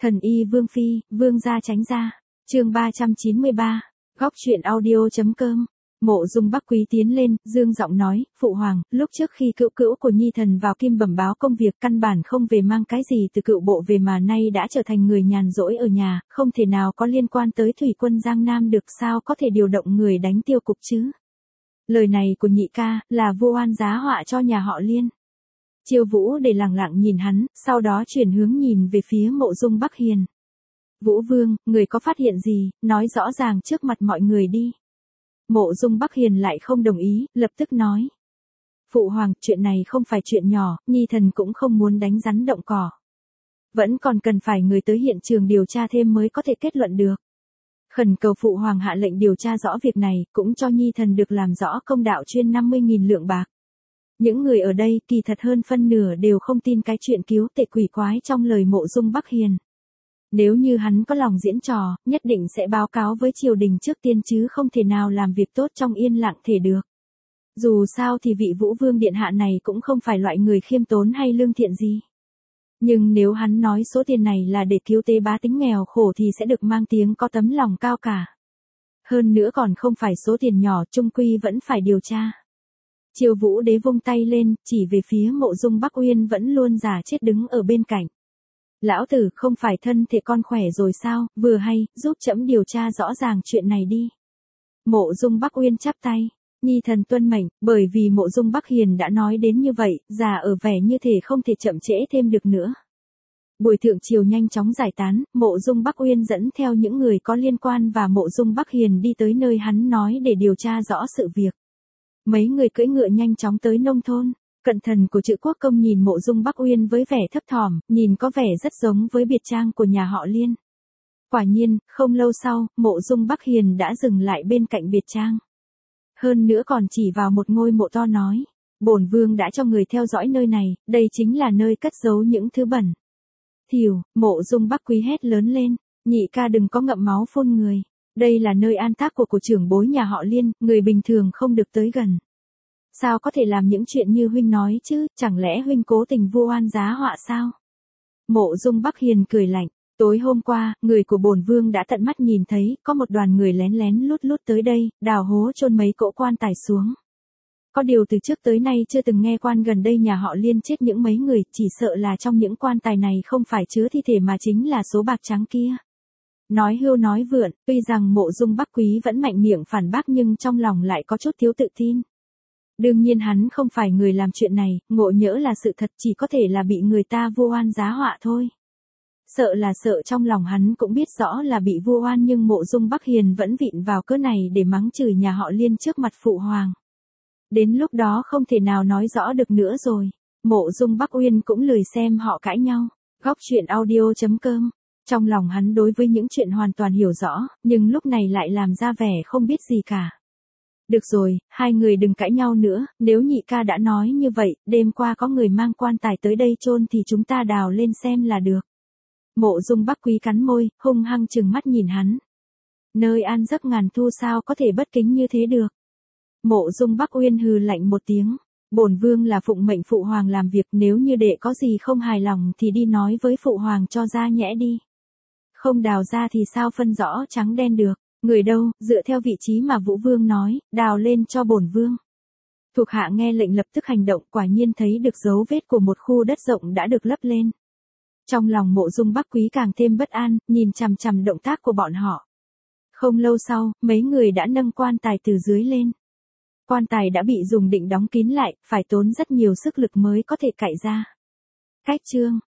Thần y Vương Phi, Vương gia tránh ra. Chương 393. Góc truyện audio.com. Mộ Dung Bắc Quý tiến lên, dương giọng nói, phụ hoàng, lúc trước khi cữu cữu của nhi thần vào Kim bẩm báo công việc căn bản không về mang cái gì từ cựu bộ về mà nay đã trở thành người nhàn rỗi ở nhà, không thể nào có liên quan tới thủy quân Giang Nam được, sao có thể điều động người đánh tiêu cục chứ? Lời này của nhị ca, là vu oan giá họa cho nhà họ Liên. Chiêu Vũ để lẳng lặng nhìn hắn, sau đó chuyển hướng nhìn về phía Mộ Dung Bắc Hiền. Vũ Vương, người có phát hiện gì, nói rõ ràng trước mặt mọi người đi. Mộ Dung Bắc Hiền lại không đồng ý, lập tức nói. Phụ hoàng, chuyện này không phải chuyện nhỏ, nhi thần cũng không muốn đánh rắn động cỏ. Vẫn còn cần phải người tới hiện trường điều tra thêm mới có thể kết luận được. Khẩn cầu phụ hoàng hạ lệnh điều tra rõ việc này, cũng cho nhi thần được làm rõ công đạo chuyên 50.000 lượng bạc. Những người ở đây kỳ thật hơn phân nửa đều không tin cái chuyện cứu tệ quỷ quái trong lời Mộ Dung Bắc Hiền. Nếu như hắn có lòng diễn trò, nhất định sẽ báo cáo với triều đình trước tiên chứ không thể nào làm việc tốt trong yên lặng thể được. Dù sao thì vị Vũ Vương điện hạ này cũng không phải loại người khiêm tốn hay lương thiện gì. Nhưng nếu hắn nói số tiền này là để cứu tế bá tính nghèo khổ thì sẽ được mang tiếng có tấm lòng cao cả. Hơn nữa còn không phải số tiền nhỏ, chung quy vẫn phải điều tra. Chiêu Vũ đế vung tay lên, chỉ về phía Mộ Dung Bắc Uyên vẫn luôn giả chết đứng ở bên cạnh. Lão tử không phải thân thể con khỏe rồi sao, vừa hay, giúp trẫm điều tra rõ ràng chuyện này đi. Mộ Dung Bắc Uyên chắp tay, nhi thần tuân mệnh, bởi vì Mộ Dung Bắc Hiền đã nói đến như vậy, già ở vẻ như thể không thể chậm trễ thêm được nữa. Buổi thượng triều nhanh chóng giải tán, Mộ Dung Bắc Uyên dẫn theo những người có liên quan và Mộ Dung Bắc Hiền đi tới nơi hắn nói để điều tra rõ sự việc. Mấy người cưỡi ngựa nhanh chóng tới nông thôn. Cận thần của Trữ Quốc Công nhìn Mộ Dung Bắc Uyên với vẻ thấp thỏm, nhìn có vẻ rất giống với biệt trang của nhà họ Liên. Quả nhiên, không lâu sau, Mộ Dung Bắc Hiền đã dừng lại bên cạnh biệt trang. Hơn nữa còn chỉ vào một ngôi mộ to nói, bổn vương đã cho người theo dõi nơi này, đây chính là nơi cất giấu những thứ bẩn. Thìu, Mộ Dung Bắc Quý hét lớn lên, nhị ca đừng có ngậm máu phun người, đây là nơi an táng của trưởng bối nhà họ Liên, người bình thường không được tới gần. Sao có thể làm những chuyện như huynh nói chứ, chẳng lẽ huynh cố tình vu oan giá họa sao? Mộ Dung Bắc Hiền cười lạnh, tối hôm qua, người của bổn vương đã tận mắt nhìn thấy, có một đoàn người lén lén lút lút tới đây, đào hố chôn mấy cỗ quan tài xuống. Có điều từ trước tới nay chưa từng nghe quan gần đây nhà họ Liên chết những mấy người, chỉ sợ là trong những quan tài này không phải chứa thi thể mà chính là số bạc trắng kia. Nói hưu nói vượn, tuy rằng Mộ Dung Bắc Quý vẫn mạnh miệng phản bác nhưng trong lòng lại có chút thiếu tự tin. Đương nhiên hắn không phải người làm chuyện này, ngộ nhỡ là sự thật chỉ có thể là bị người ta vu oan giá họa thôi. Sợ là sợ trong lòng hắn cũng biết rõ là bị vu oan nhưng Mộ Dung Bắc Hiền vẫn vịn vào cớ này để mắng chửi nhà họ Liên trước mặt phụ hoàng. Đến lúc đó không thể nào nói rõ được nữa rồi. Mộ Dung Bắc Uyên cũng lười xem họ cãi nhau. Góc truyện audio.com. Trong lòng hắn đối với những chuyện hoàn toàn hiểu rõ, nhưng lúc này lại làm ra vẻ không biết gì cả. Được rồi, hai người đừng cãi nhau nữa, nếu nhị ca đã nói như vậy, đêm qua có người mang quan tài tới đây chôn thì chúng ta đào lên xem là được. Mộ Dung Bắc Quý cắn môi, hung hăng trừng mắt nhìn hắn. Nơi an giấc ngàn thu sao có thể bất kính như thế được. Mộ Dung Bắc Uyên hừ lạnh một tiếng, bổn vương là phụng mệnh phụ hoàng làm việc, nếu như đệ có gì không hài lòng thì đi nói với phụ hoàng cho ra nhẽ đi. Không đào ra thì sao phân rõ trắng đen được. Người đâu, dựa theo vị trí mà Vũ Vương nói, đào lên cho bổn vương. Thuộc hạ nghe lệnh lập tức hành động, quả nhiên thấy được dấu vết của một khu đất rộng đã được lấp lên. Trong lòng Mộ Dung Bắc Quý càng thêm bất an, nhìn chằm chằm động tác của bọn họ. Không lâu sau, mấy người đã nâng quan tài từ dưới lên. Quan tài đã bị dùng định đóng kín lại, phải tốn rất nhiều sức lực mới có thể cạy ra. Cách chương